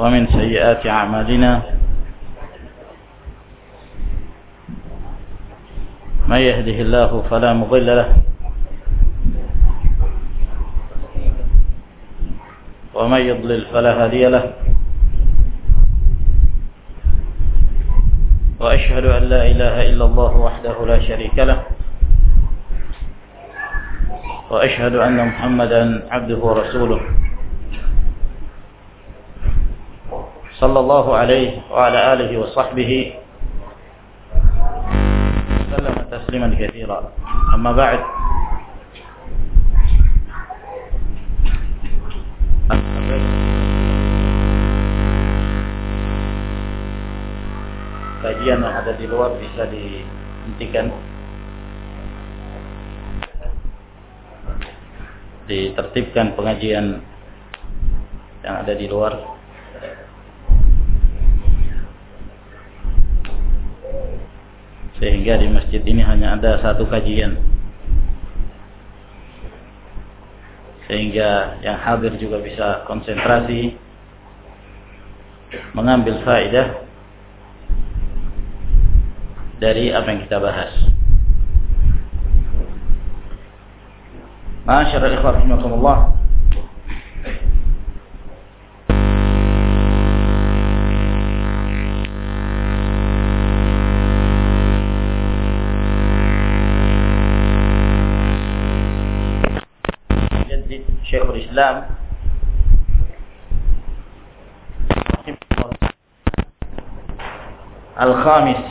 ومن سيئات أعمالنا من يهده الله فلا مضل له ومن يضلل فلا هادي له وأشهد أن لا إله إلا الله وحده لا شريك له وأشهد أن محمدا عبده ورسوله صلى الله عليه وعلى آله وصحبه وسلم تسليما كثيرا. أما بعد، kajian yang ada di luar bisa dihentikan, ditertibkan pengajian yang ada di luar. Sehingga di masjid ini hanya ada satu kajian, sehingga yang hadir juga bisa konsentrasi mengambil faedah dari apa yang kita bahas. Ma'asyiral ikhwan rahimakumullah, Syekhul Islam Al-Khamis,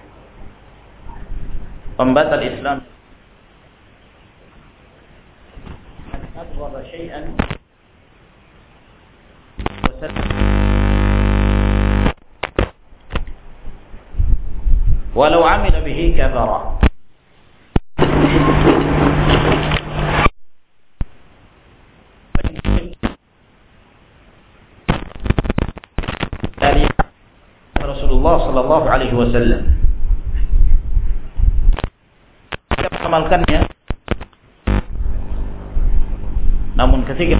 pembatal Islam, adwara syai'an walau amila bihi kafara. Dari Rasulullah sallallahu alaihi wasallam, dia mengamalkannya, namun ketika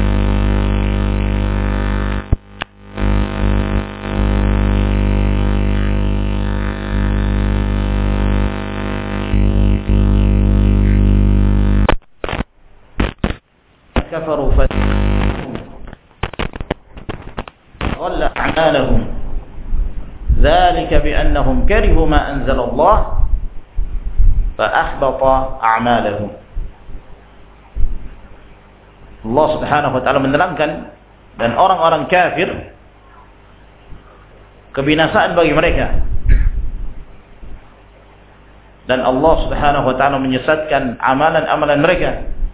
kafaru fa dhalla a'malahum dzalika bi annahum karihu ma anzala Allah fa ahbata a'malahum. Allah Subhanahu wa taala menerangkan, dan orang-orang kafir kebinasaan bagi mereka, dan Allah Subhanahu wa taala menyesatkan amalan-amalan mereka.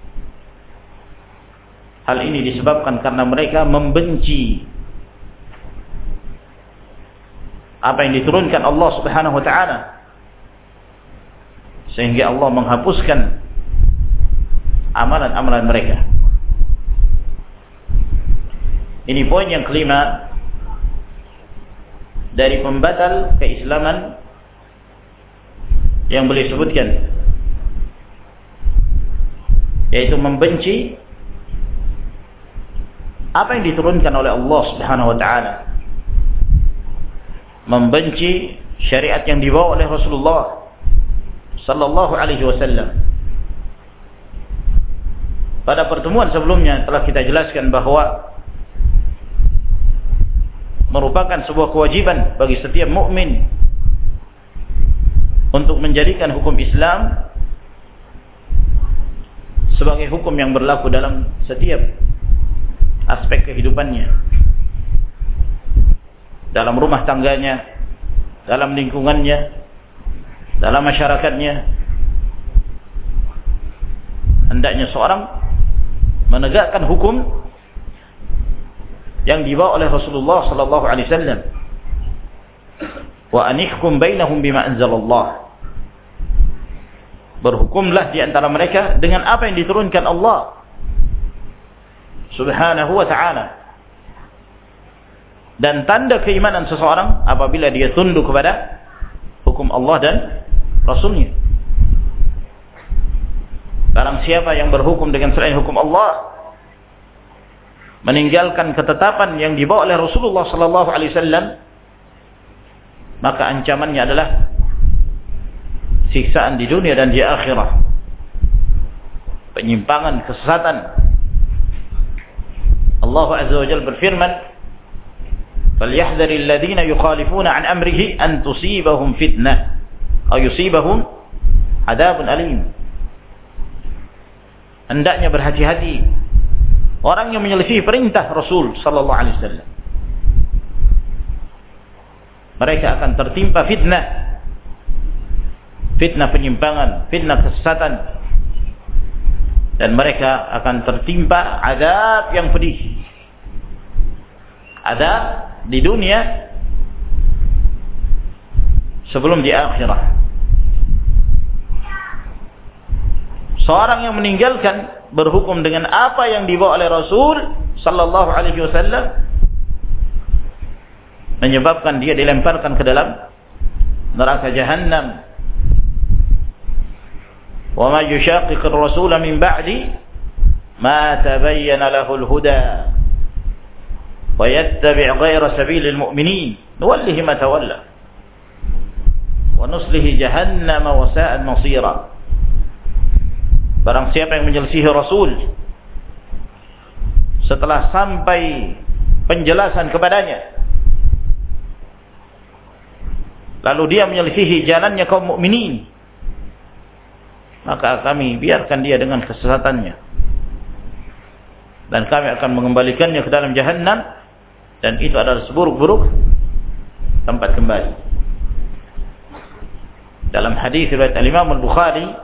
Hal ini disebabkan karena mereka membenci apa yang diturunkan Allah Subhanahu wa taala, sehingga Allah menghapuskan amalan-amalan mereka. Ini poin yang kelima dari pembatal keislaman yang beliau sebutkan, yaitu membenci apa yang diturunkan oleh Allah Subhanahu wa taala, membenci syariat yang dibawa oleh Rasulullah sallallahu alaihi wasallam. Pada pertemuan sebelumnya telah kita jelaskan bahwa merupakan sebuah kewajiban bagi setiap mukmin untuk menjadikan hukum Islam sebagai hukum yang berlaku dalam setiap aspek kehidupannya, dalam rumah tangganya, dalam lingkungannya, dalam masyarakatnya. Hendaknya seorang menegakkan hukum yang dibawa oleh Rasulullah sallallahu alaihi wasallam. Wa anihkum bainahum bima anzalallah. Berhukumlah di antara mereka dengan apa yang diturunkan Allah Subhanahu wa ta'ala. Dan tanda keimanan seseorang apabila dia tunduk kepada hukum Allah dan Rasulnya. Barang siapa yang berhukum dengan selain hukum Allah, meninggalkan ketetapan yang dibawa oleh Rasulullah sallallahu alaihi wasallam, maka ancamannya adalah siksaan di dunia dan di akhirat, penyimpangan, kesesatan. Allah azza wa jalla berfirman, "Falyahdharil ladzina yukhalifuna an amrihi an tusibahum fitnah aw yusibahum adzabun alim." Hendaknya berhati-hati orang yang menyelisih perintah Rasul sallallahu alaihi wasallam. Mereka akan tertimpa fitnah, fitnah penyimpangan, fitnah kesesatan, dan mereka akan tertimpa azab yang pedih. Azab di dunia sebelum di akhirat. Seorang yang meninggalkan berhukum dengan apa yang dibawa oleh Rasul sallallahu alaihi wasallam menyebabkan dia dilemparkan ke dalam neraka Jahannam. Wa ma yushaqiqir rasul min ba'di ma tabayyana lahul huda wa yattabi' ghayra sabilil mu'minin nuwallihi ma tawalla wa nuslihi jahannam wa sa'at masira. Barang siapa yang menyelisihi Rasul setelah sampai penjelasan kepadanya, lalu dia menyelisihi jalannya kaum mukminin, maka kami biarkan dia dengan kesesatannya, dan kami akan mengembalikannya ke dalam Jahannam, dan itu adalah seburuk-buruk tempat kembali. Dalam hadis riwayat Imam Al-Bukhari,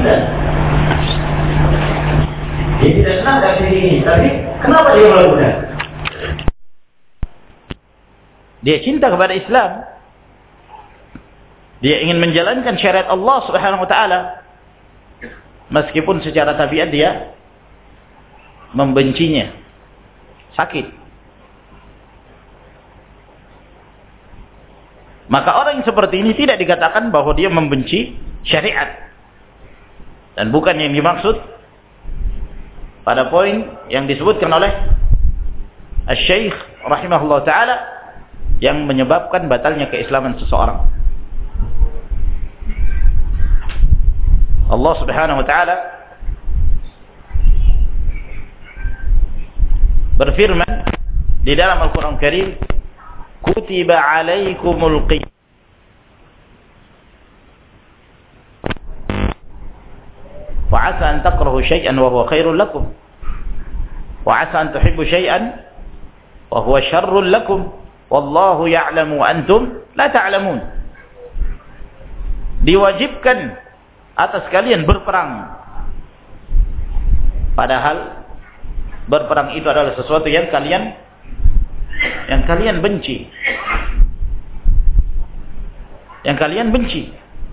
kesakitan. Dia tidak senang dari sisi ini, tapi kenapa dia melakukan? Dia cinta kepada Islam. Dia ingin menjalankan syariat Allah Subhanahu wa taala. Meskipun secara tabiat dia membencinya. Sakit. Maka orang yang seperti ini tidak dikatakan bahwa dia membenci syariat. Dan bukan yang dimaksud pada poin yang disebutkan oleh Asy-Syaikh rahimahullah ta'ala yang menyebabkan batalnya keislaman seseorang. Allah Subhanahu wa ta'ala berfirman di dalam Al-Quran Karim, kutiba alaikumul qiyam wa 'asa an takrahu syai'an wa huwa khairul lakum wa 'asa an tuhibbu syai'an wa huwa syarrul lakum wallahu ya'lamu wa antum la ta'lamun. Diwajibkan atas kalian berperang, padahal berperang itu adalah sesuatu yang kalian benci. Yang kalian benci.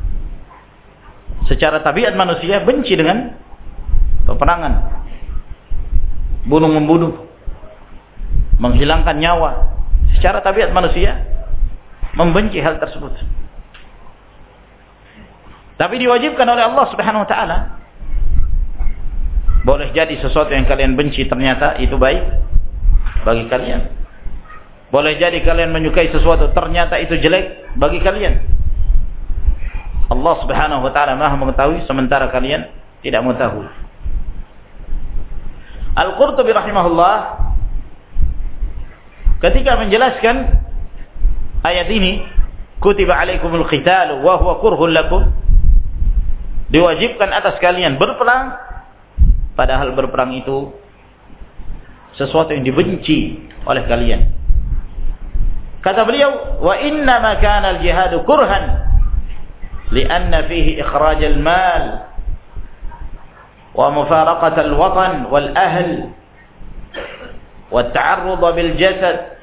Secara tabiat manusia benci dengan peperangan. Bunuh-membunuh. Menghilangkan nyawa. Secara tabiat manusia membenci hal tersebut. Tapi diwajibkan oleh Allah Subhanahu wa taala. Boleh jadi sesuatu yang kalian benci ternyata itu baik bagi kalian. Boleh jadi kalian menyukai sesuatu ternyata itu jelek bagi kalian. Allah Subhanahu wa taala Maha mengetahui sementara kalian tidak mengetahui. Al-Qurtubi rahimahullah ketika menjelaskan ayat ini, kutiba alaikumul qitalu wa huwa kurhun lakum, diwajibkan atas kalian berperang, padahal berperang itu sesuatu yang dibenci oleh kalian. Kata beliau, wa inna ma kana al-jihadu kurhan lianna fihi ikhraj al-mal wa mufaraqat al-watan wal-ahl wa at-ta'arrud bil-jasad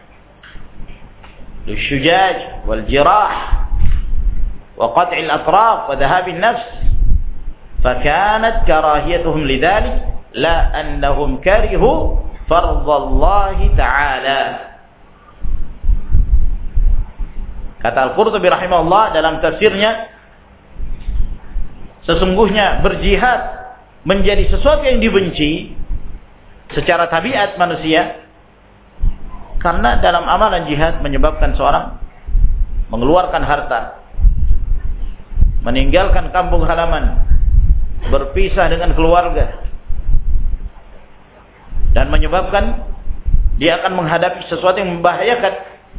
lil-shujaj wal-jirah wa qat' al-atraf wa dhahab an-nafs. فكانت كراهيتهم لذلك لا أنهم كرهوا فرض الله تعالى. Kata Al-Qurtubi rahimahullah dalam tafsirnya, sesungguhnya berjihad menjadi sesuatu yang dibenci secara tabiat manusia karena dalam amalan jihad menyebabkan seorang mengeluarkan harta, meninggalkan kampung halaman, berpisah dengan keluarga, dan menyebabkan dia akan menghadapi sesuatu yang membahayakan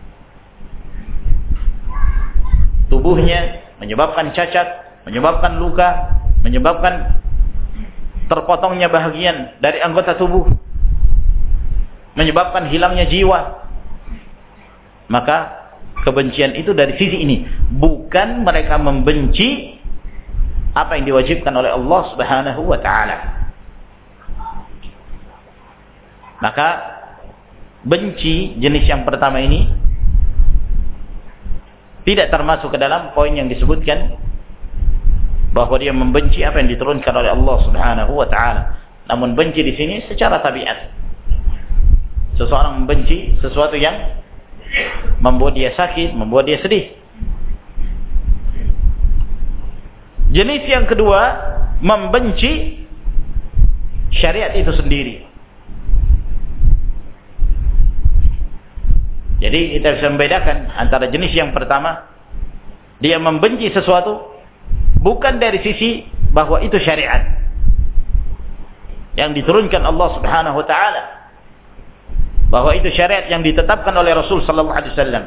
tubuhnya, menyebabkan cacat, menyebabkan luka, menyebabkan terpotongnya bahagian dari anggota tubuh, menyebabkan hilangnya jiwa. Maka kebencian itu dari sisi ini, bukan mereka membenci apa yang diwajibkan oleh Allah Subhanahu wa taala. Maka benci jenis yang pertama ini tidak termasuk ke dalam poin yang disebutkan bahwa dia membenci apa yang diturunkan oleh Allah Subhanahu wa taala. Namun benci di sini secara tabiat. Seseorang membenci sesuatu yang membuat dia sakit, membuat dia sedih. Jenis yang kedua, membenci syariat itu sendiri. Jadi kita bisa membedakan antara jenis yang pertama, dia membenci sesuatu bukan dari sisi bahwa itu syariat yang diturunkan Allah Subhanahu wa taala, bahwa itu syariat yang ditetapkan oleh Rasul sallallahu alaihi wasallam.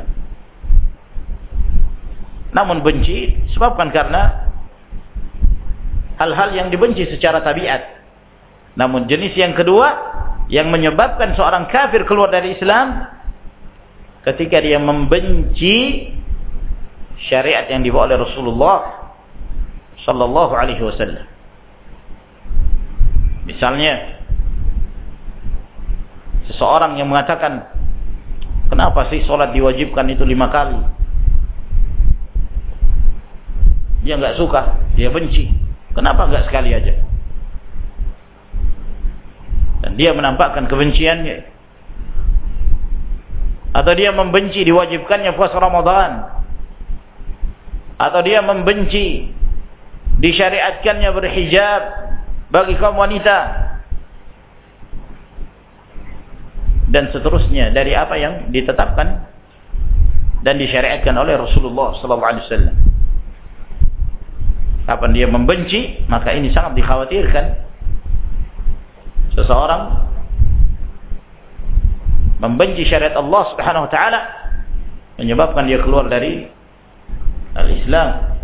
Namun benci disebabkan karena hal-hal yang dibenci secara tabiat. Namun jenis yang kedua yang menyebabkan seorang kafir keluar dari Islam ketika dia membenci syariat yang dibawa oleh Rasulullah sallallahu alaihi wasallam. Misalnya seseorang yang mengatakan, kenapa sih sholat diwajibkan itu 5 kali? Dia nggak suka, dia benci. Kenapa nggak sekali aja? Dan dia menampakkan kebenciannya. Atau dia membenci diwajibkannya puasa Ramadan. Atau dia membenci disyariatkannya berhijab bagi kaum wanita. Dan seterusnya dari apa yang ditetapkan dan disyariatkan oleh Rasulullah sallallahu alaihi wasallam. Kapan dia membenci, maka ini sangat dikhawatirkan. Seseorang membenci syariat Allah Subhanahu wa taala menyebabkan dia keluar dari al-Islam.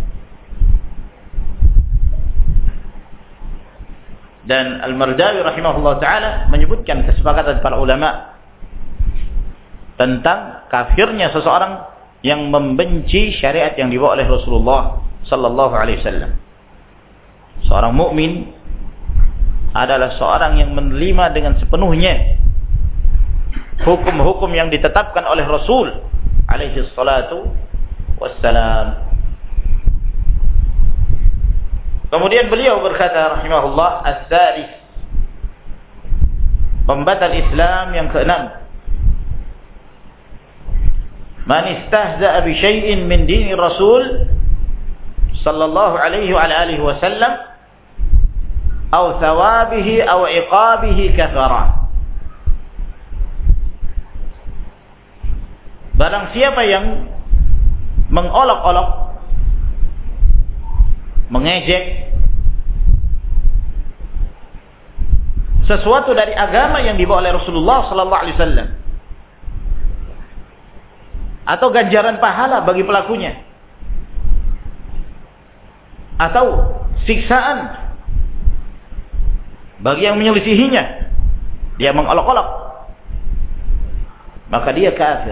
Dan Al-Mardawi rahimahullah taala menyebutkan kesepakatan para ulama tentang kafirnya seseorang yang membenci syariat yang dibawa oleh Rasulullah sallallahu alaihi wasallam. Seorang mukmin adalah seorang yang menerima dengan sepenuhnya hukum-hukum yang ditetapkan oleh Rasul alaihi salatu wassalam. Kemudian beliau berkata rahimahullah, as-salis, pembatal Islam yang keenam, man istahza'a bi syai'in min dini Rasul sallallahu alaihi wa alihi wasallam aw thawabihi aw iqabihi kafara. Barang siapa yang mengolok-olok, mengejek sesuatu dari agama yang dibawa oleh Rasulullah sallallahu alaihi wasallam atau ganjaran pahala bagi pelakunya atau siksaan bagi yang menyelisihinya, dia mengolok-olok, maka dia kafir.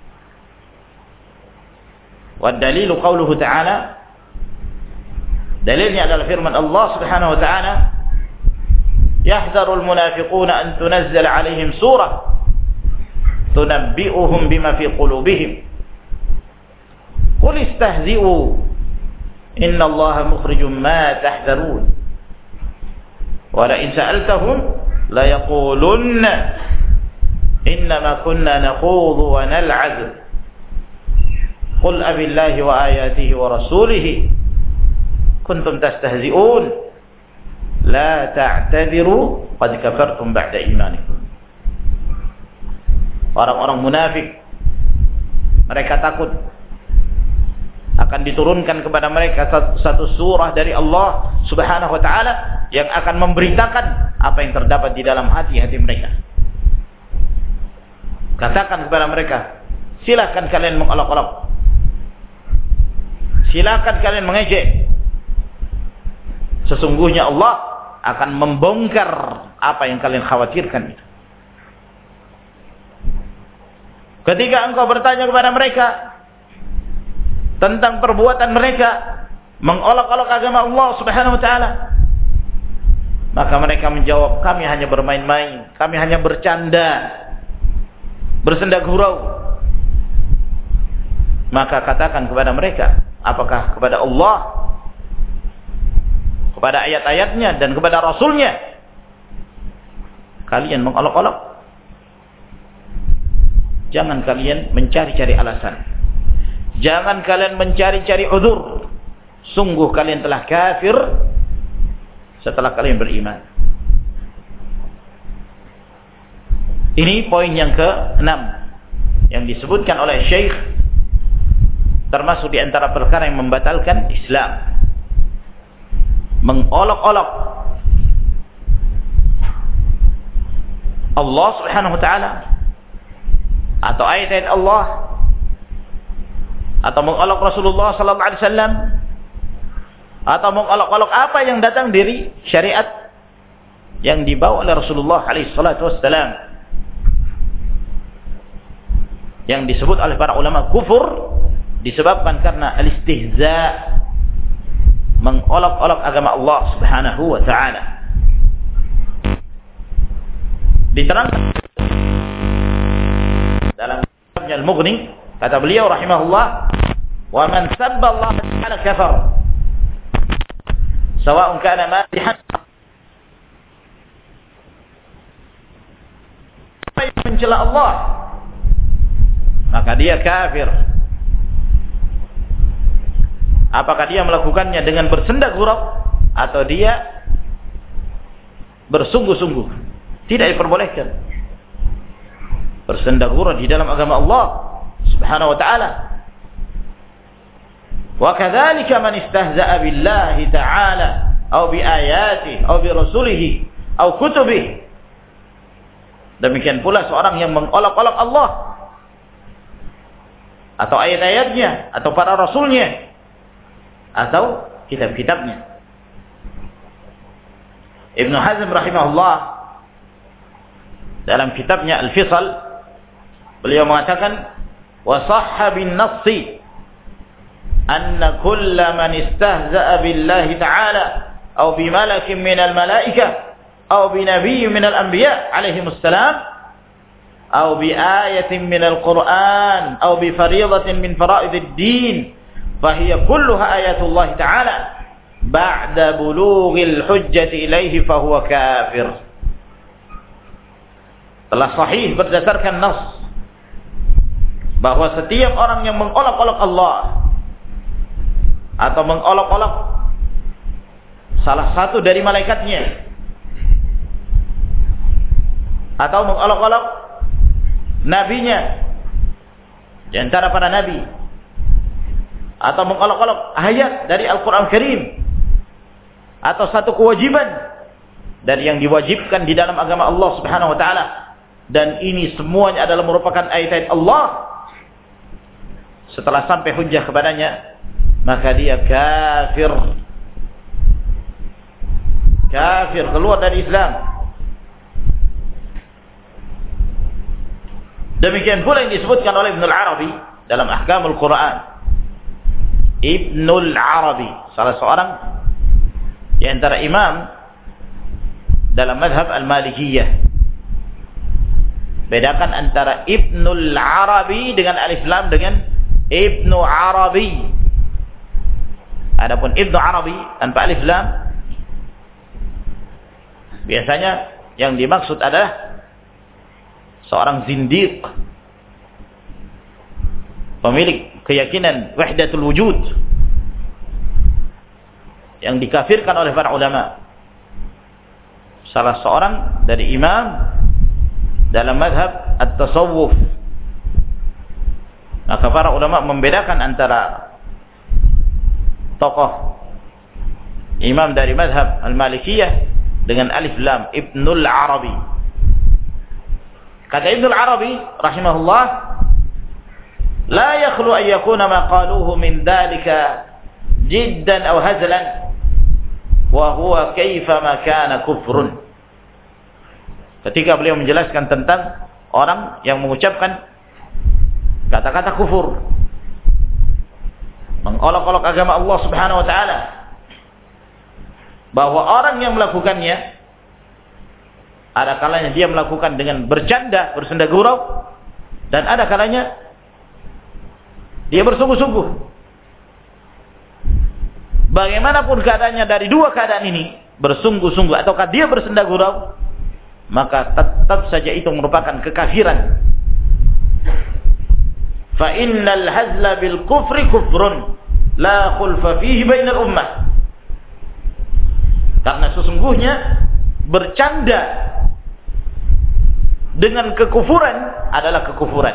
Wa dalilu qauluhu ta'ala, dalilnya adalah firman Allah Subhanahu wa ta'ala, yahdharul munafiquna an tunazzala 'alaihim surah tunabbi'uhum bima fi qulubihim qul istahzi'u innallaha mukhrijum ma tahdharun wa la in sa'altahum la yaqulunna innama kunna nakhudhu wa nal'ab qul abillahi wa ayatihi wa rasulihi kuntum tastahzi'un la ta'tadiru qad kafartum ba'da imanikum. Orang-orang munafik, mereka takut akan diturunkan kepada mereka satu surah dari Allah Subhanahu wa taala yang akan memberitakan apa yang terdapat di dalam hati-hati mereka. Katakan kepada mereka, silakan kalian mengolok-olok, silakan kalian mengejek. Sesungguhnya Allah akan membongkar apa yang kalian khawatirkan itu. Ketika engkau bertanya kepada mereka tentang perbuatan mereka mengolok-olok agama Allah Subhanahu wa taala, maka mereka menjawab, kami hanya bermain-main, kami hanya bercanda, bersenda gurau. Maka katakan kepada mereka, apakah kepada Allah, kepada ayat-ayatnya dan kepada Rasulnya kalian mengolok-olok? Jangan kalian mencari-cari alasan, jangan kalian mencari-cari uzur. Sungguh kalian telah kafir setelah kalian beriman. Ini poin yang ke-6 yang disebutkan oleh Syekh, termasuk di antara perkara yang membatalkan Islam, mengolok-olok Allah Subhanahu wa taala atau ayat-ayat Allah, atau mengolok Rasulullah sallallahu alaihi wasallam, atau mengolok-olok apa yang datang dari syariat yang dibawa oleh Rasulullah alaihi salatu wasallam, yang disebut oleh para ulama kufur disebabkan karena al-istihza, mengolok-olok agama Allah Subhanahu wa taala. Diterangkan dalam kitabnya Al-Mughni, kata beliau rahimahullah, wa man sabba Allah ta'ala kafar sawa'un kana madihan mencela Allah, maka dia kafir. Apakah dia melakukannya dengan bersenda gurau atau dia bersungguh-sungguh? Tidak diperbolehkan bersenda gurau di dalam agama Allah Subhanahu wa ta'ala. Wa kadzalika man istahza'a billahi ta'ala aw bi ayatihi aw bi rasulihi aw kutubihi. Demikian pula seorang yang mengolok-olok Allah atau ayat-ayatnya atau para rasulnya atau kitab-kitabnya. Ibnu Hazm rahimahullah dalam kitabnya Al-Fisal, beliau mengatakan wa sahha bin nassi anna kulla man istahza'a billahi ta'ala aw bi malakin minal malaikah أو بنبي من الأنبياء عليهم السلام أو بآية من القرآن أو بفريضة من فرائض الدين فهي كلها آيات الله تعالى بعد بلوغ الحجة إليه فهو كافر. Telah sahih berdasarkan nas bahwa setiap orang yang mengolok-olok Allah atau mengolok-olok salah satu dari malaikatnya atau mengolok-olok nabinya di antara para nabi atau mengolok-olok ayat dari Al-Quran Karim atau satu kewajiban dari yang diwajibkan di dalam agama Allah Subhanahu wa ta'ala, dan ini semuanya adalah merupakan ayat-ayat Allah, setelah sampai hujjah kepadanya maka dia kafir, keluar dari Islam. Demikian pula yang disebutkan oleh Ibnul Arabi dalam Ahkamul Quran. Ibnul Arabi, salah seorang di antara imam dalam mazhab Al-Malikiyah. Bedakan antara Ibnul Arabi dengan alif lam dengan Ibnu Arabi. Adapun Ibnu Arabi tanpa alif lam, biasanya yang dimaksud adalah seorang zindiq, pemilik keyakinan wahdatul wujud, yang dikafirkan oleh para ulama. Salah seorang dari imam dalam mazhab at-tasawuf. Maka para ulama membedakan antara tokoh imam dari mazhab al-Malikiyah dengan alif lam, Ibnul Arabi. Kata Ibnul Arabi rahimahullah, la yakhlu an yakuna ma qaluhu min dhalika jiddan aw hazlan wa huwa kaifa ma kana kufrun. Ketika beliau menjelaskan tentang orang yang mengucapkan kata-kata kufur, mengolok-olok agama Allah Subhanahu wa taala, bahwa orang yang melakukannya ada kalanya dia melakukan dengan bercanda, bersenda gurau, dan ada kalanya dia bersungguh-sungguh. Bagaimanapun keadaannya dari dua keadaan ini, bersungguh-sungguh ataukah dia bersenda gurau, maka tetap saja itu merupakan kekafiran. Fa innal hazla bil kufri kufrun la khulfa fihi bainal ummah. Karena sesungguhnya bercanda dengan kekufuran adalah kekufuran.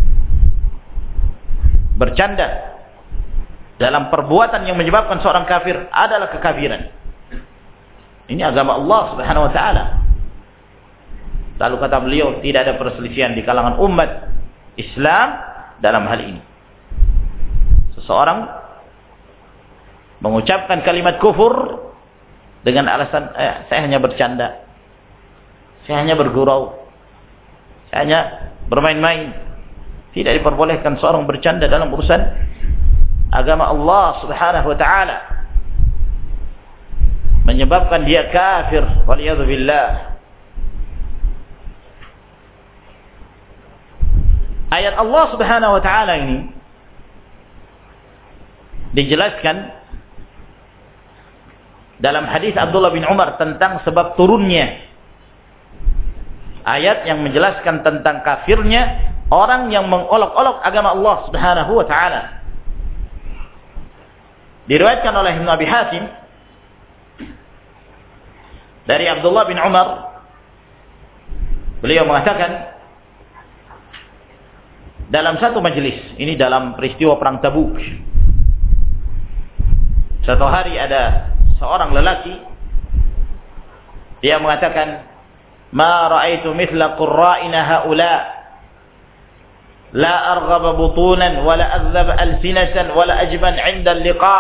Bercanda dalam perbuatan yang menyebabkan seorang kafir adalah kekafiran. Ini agama Allah Subhanahu wa taala. Lalu kata beliau, tidak ada perselisihan di kalangan umat Islam dalam hal ini. Seseorang mengucapkan kalimat kufur dengan alasan saya hanya bercanda, saya hanya bergurau, saya hanya bermain-main. Tidak diperbolehkan seorang bercanda dalam urusan agama Allah Subhanahu wa taala, menyebabkan dia kafir, waliyadzubillah. ayat Allah Subhanahu wa taala ini dijelaskan dalam hadis Abdullah bin Umar tentang sebab turunnya ayat yang menjelaskan tentang kafirnya orang yang mengolok-olok agama Allah Subhanahu wa taala. Diriwayatkan oleh Ibnu Abi Hatim dari Abdullah bin Umar, beliau mengatakan dalam satu majelis, ini dalam peristiwa perang Tabuk. Satu hari ada seorang lelaki, dia mengatakan, "Ma ra'aitu mithla qurra'ina haula, la arghaba butunan, wa la azhab alsinatan, wa la ajban 'inda al-liqa'."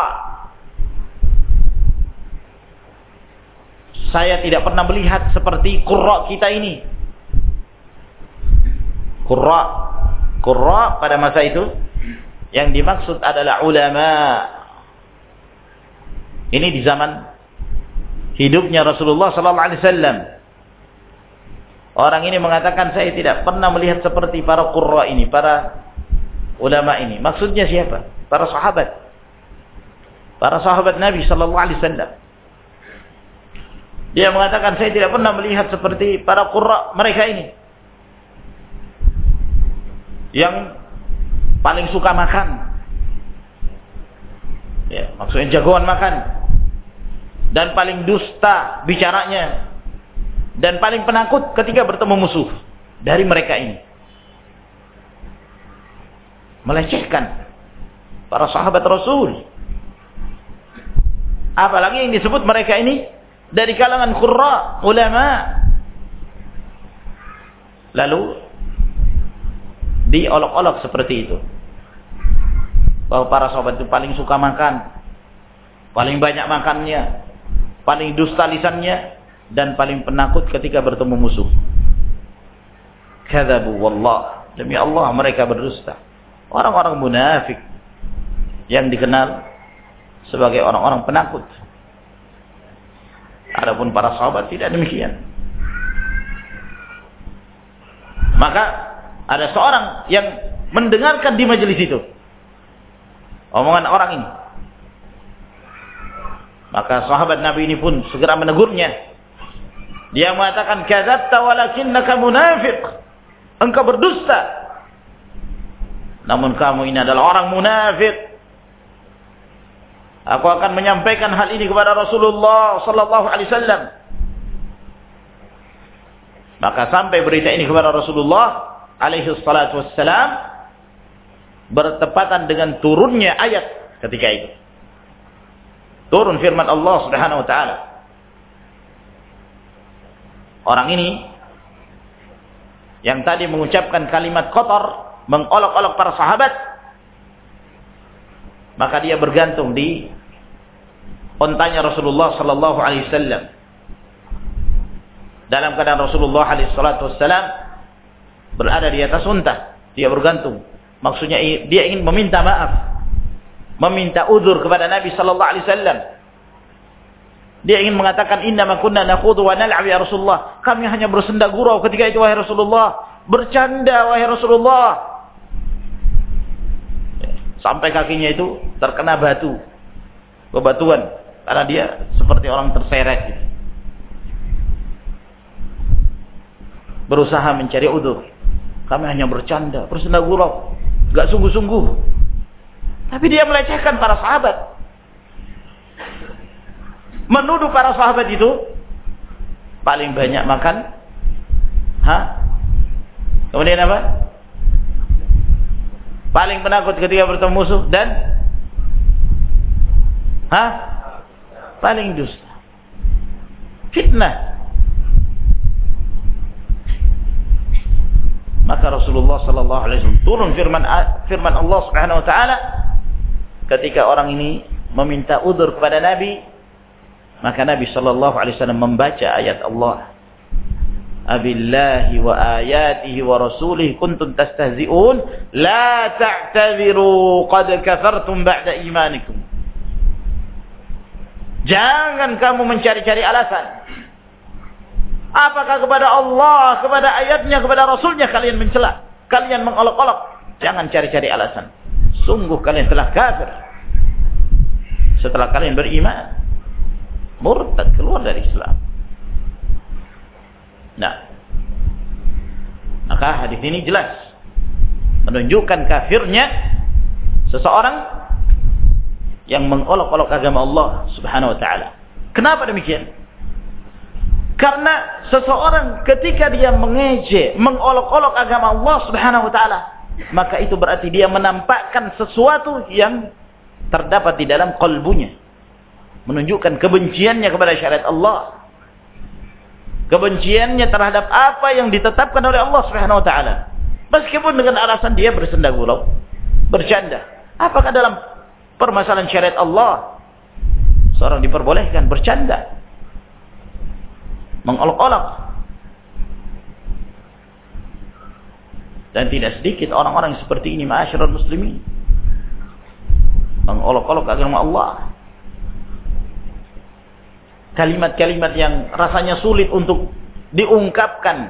Saya tidak pernah melihat seperti qurra kita ini. Qurra pada masa itu yang dimaksud adalah ulama. Ini di zaman hidupnya Rasulullah sallallahu alaihi wasallam. Orang ini mengatakan, saya tidak pernah melihat seperti para qurra ini, para ulama ini. Maksudnya siapa? Para sahabat. Para sahabat Nabi sallallahu alaihi wasallam. Dia mengatakan, saya tidak pernah melihat seperti para qurra mereka ini. Yang paling suka makan. Ya, maksudnya jagoan makan. Dan paling dusta bicaranya. Dan paling penakut ketika bertemu musuh dari mereka ini. Melecehkan para sahabat Rasul. Apalagi yang disebut mereka ini dari kalangan qurra, ulama. Lalu diolok-olok seperti itu. Bahwa para sahabat itu paling suka makan, paling banyak makannya, paling dusta lisannya, dan paling penakut ketika bertemu musuh. Kadzabu wallah, demi Allah mereka berdusta. Orang-orang munafik yang dikenal sebagai orang-orang penakut. Adapun para sahabat tidak demikian. Maka ada seorang yang mendengarkan di majelis itu omongan orang ini. Maka sahabat Nabi ini pun segera menegurnya. Dia mengatakan, "Kadzabta walakinnaka munafiq." Engkau berdusta. Namun kamu ini adalah orang munafik. Aku akan menyampaikan hal ini kepada Rasulullah sallallahu alaihi wasallam. Maka sampai berita ini kepada Rasulullah alaihi salatu wassalam, bertepatan dengan turunnya ayat ketika itu. Turun firman Allah Subhanahu wa taala. Orang ini yang tadi mengucapkan kalimat kotor, mengolok-olok para sahabat, maka dia bergantung di ontanya Rasulullah sallallahu alaihi wasallam. Dalam keadaan Rasulullah alaihi salatu wassalam berada di atas unta, dia bergantung. Maksudnya dia ingin meminta maaf, meminta uzur kepada Nabi sallallahu alaihi wasallam. Dia ingin mengatakan, "Innama kunna nakhudhu wa nal'ab ya Rasulullah." Kami hanya bersenda gurau ketika itu wahai Rasulullah, bercanda wahai Rasulullah. Sampai kakinya itu terkena batu, bebatuan, karena dia seperti orang terseret gitu. Berusaha mencari uzur. Kami hanya bercanda, bersenda gurau, enggak sungguh-sungguh. Tapi dia melecehkan para sahabat. Menuduh para sahabat itu paling banyak makan. Kemudian apa? Paling penakut ketika bertemu musuh dan paling dusta. Fitnah. Maka Rasulullah sallallahu alaihi wasallam turun firman Allah Subhanahu wa taala ketika orang ini meminta uzur kepada Nabi. Maka Nabi sallallahu alaihi wasallam membaca ayat Allah. Abillahi wa ayatihi wa rasulihi kuntum tastahzi'un la ta'tadhiru qad kafartum ba'da imanikum. Jangan kamu mencari-cari alasan. Apakah kepada Allah, kepada ayatnya, kepada Rasulnya kalian mencela? kalian mengolok-olok, jangan cari-cari alasan. Sungguh kalian telah kafir setelah kalian beriman, murtad, keluar dari Islam. Nah, maka hadis ini jelas menunjukkan kafirnya seseorang yang mengolok-olok agama Allah Subhanahu wa taala. Kenapa demikian? Karena seseorang ketika dia mengejek, mengolok-olok agama Allah Subhanahu wa taala, maka itu berarti dia menampakkan sesuatu yang terdapat di dalam qalbunya, menunjukkan kebenciannya kepada syariat Allah, kebenciannya terhadap apa yang ditetapkan oleh Allah Subhanahu wa taala. Meskipun dengan alasan dia bersenda gurau, bercanda. Apakah dalam permasalahan syariat Allah seorang diperbolehkan bercanda, mengolok-olok? Dan tidak sedikit orang-orang seperti ini, ma'asyiral muslimin, mengolok-olok agama Allah. Kalimat-kalimat yang rasanya sulit untuk diungkapkan,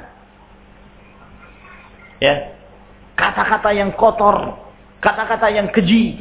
ya, kata-kata yang kotor, kata-kata yang keji.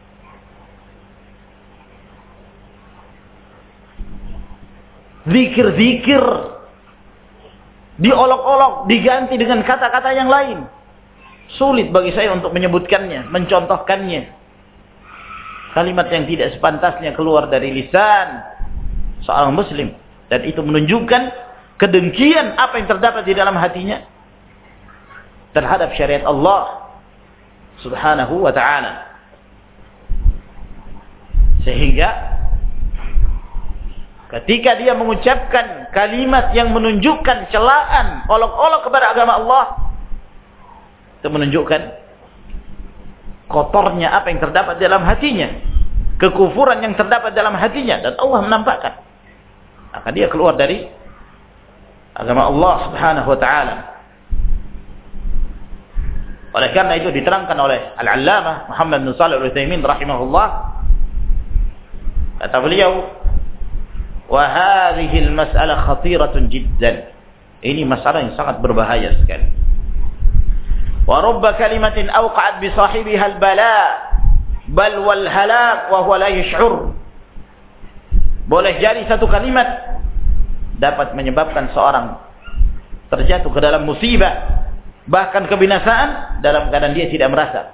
Zikir-zikir diolok-olok, diganti dengan kata-kata yang lain. Sulit bagi saya untuk menyebutkannya, mencontohkannya. Kalimat yang tidak sepantasnya keluar dari lisan seorang muslim, dan itu menunjukkan kedengkian apa yang terdapat di dalam hatinya terhadap syariat Allah Subhanahu wa ta'ala. Sehingga ketika dia mengucapkan kalimat yang menunjukkan celaan, olok-olok kepada agama Allah, itu menunjukkan kotornya apa yang terdapat dalam hatinya, kekufuran yang terdapat dalam hatinya, dan Allah menampakkan. Maka dia keluar dari agama Allah Subhanahu wa ta'ala. Oleh karena itu diterangkan oleh Al-Allamah Muhammad bin Shalih Al-Utsaimin rahimahullah, kata beliau, wa hadhihi al-mas'alah khatiratun jiddan. Ini masalah yang sangat berbahaya sekali. Wa rubba kalimatin awqa'at bi sahibiha al-bala bal wal halak wa huwa la yash'ur. Boleh jadi satu kalimat dapat menyebabkan seorang terjatuh ke dalam musibah, bahkan kebinasaan, dalam keadaan dia tidak merasa.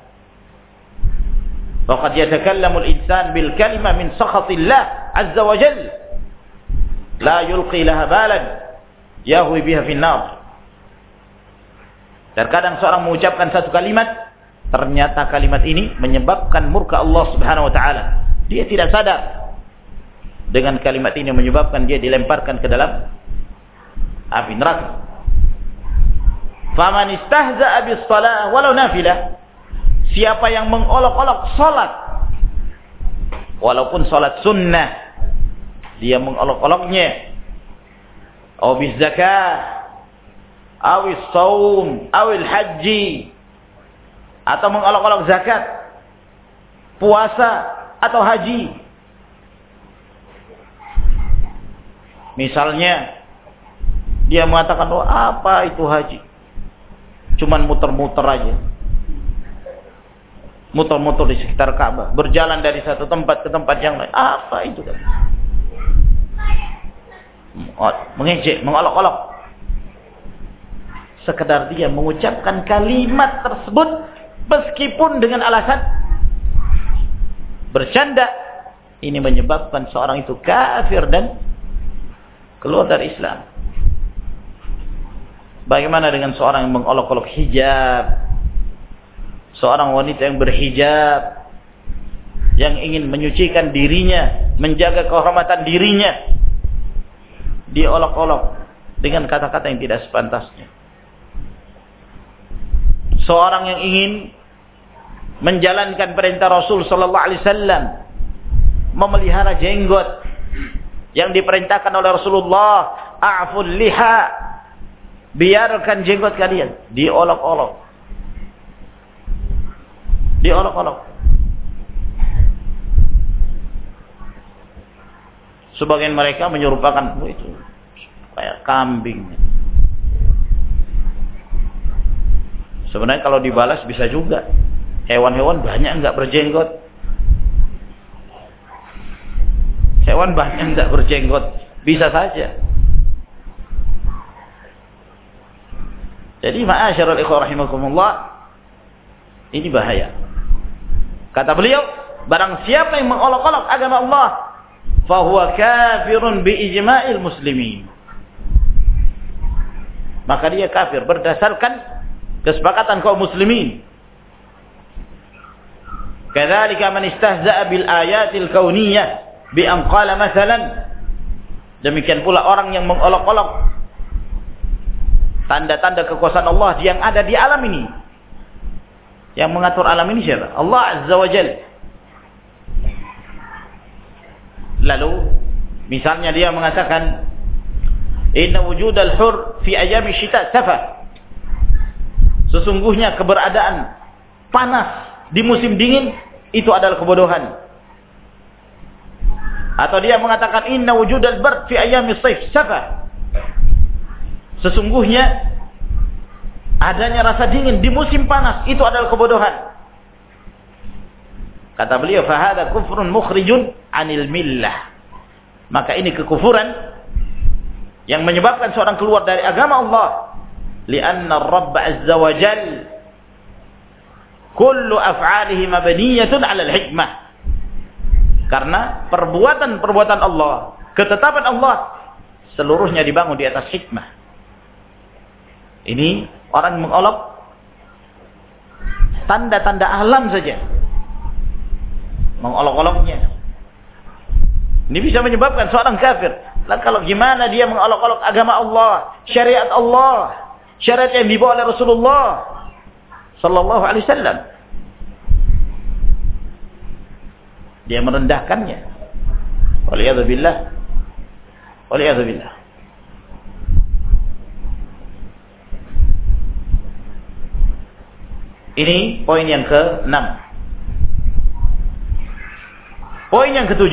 Waqad yatakallamu al-insan bil kalimah min sakhatillah azza wa jalla la yulqi laha balan yahwi biha fin nar. Terkadang seorang mengucapkan satu kalimat, ternyata kalimat ini menyebabkan murka Allah Subhanahu wa taala. Dia tidak sadar. Dengan kalimat ini menyebabkan dia dilemparkan ke dalam api neraka. Faman istahza'a bis shalah walau nafilah. Siapa yang mengolok-olok salat, walaupun salat sunnah, dia mengolok-oloknya. Aw biz zakah, aw is shaum, aw al haji, atau mengolok-olok zakat, puasa atau haji. Misalnya dia mengatakan, oh apa itu haji? Cuman muter-muter aja. Muter-muter di sekitar Ka'bah, berjalan dari satu tempat ke tempat yang lain. Apa itu kan? Mengejek, mengolok-olok. Sekedar dia mengucapkan kalimat tersebut meskipun dengan alasan bercanda, ini menyebabkan seorang itu kafir dan keluar dari Islam. Bagaimana dengan seorang yang mengolok-olok hijab, seorang wanita yang berhijab, yang ingin menyucikan dirinya, menjaga kehormatan dirinya, diolok-olok dengan kata-kata yang tidak sepantasnya. Seorang yang ingin menjalankan perintah Rasul sallallahu alaihi wasallam, memelihara jenggot yang diperintahkan oleh Rasulullah, a'ful liha, biarkan jenggot kalian, diolok-olok. Diolok-olok. Sebagian mereka menyerupakan itu kayak kambing. Sebenarnya kalau dibalas bisa juga. Hewan-hewan banyak enggak berjenggot. Hewan banyak enggak berjenggot. Bisa saja. Jadi ma'asyiral ikhwah rahimakumullah, ini bahaya. Kata beliau, barang siapa yang mengolok-olok agama Allah, fahuwa kafirun bi ijma'il muslimin. Maka dia kafir berdasarkan kesepakatan kaum muslimin. Kadzalika man istahza'a bil ayatil kauniyah bi an qala mathalan. Demikian pula orang yang mengolok-olok tanda-tanda kekuasaan Allah yang ada di alam ini. Yang mengatur alam ini siapa? Allah Azza wa Jalla. Lalu misalnya dia mengatakan inna wujudal hur fi ayami syita safa. Sesungguhnya keberadaan panas di musim dingin itu adalah kebodohan. Atau dia mengatakan inna wujudal bard fi ayami sayf safa. Sesungguhnya adanya rasa dingin di musim panas itu adalah kebodohan. Kata beliau, fahada kufrun mukhrijun anil millah. Maka ini kekufuran yang menyebabkan seorang keluar dari agama Allah. Lianna Rabb Azza wa Jal kullu af'alihi mabniyatun 'ala al-hikmah. Karena perbuatan-perbuatan Allah, ketetapan Allah seluruhnya dibangun di atas hikmah. Ini orang mengolok tanda-tanda alam saja. Mengolok-oloknya. Ini bisa menyebabkan seorang kafir. Lah kalau gimana dia mengolok-olok agama Allah, syariat Allah, syariat yang dibawa oleh Rasulullah sallallahu alaihi wasallam. Dia merendahkannya. Waliyadzubillah. Waliyadzubillah. Ini poin yang ke-6. Poin yang ke-7.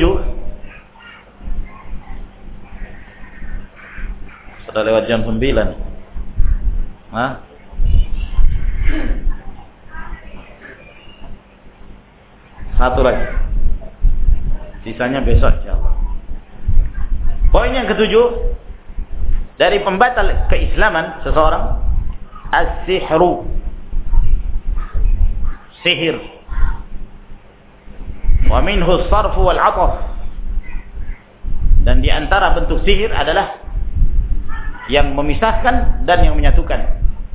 Sudah lewat jam 9. Hah? Satu lagi. Sisanya besok insyaallah. Poin yang ke-7 dari pembatal keislaman seseorang, as-sihru. Sihir. Wa minhu as-sarf wal 'athaf. Dan di antara bentuk sihir adalah yang memisahkan dan yang menyatukan.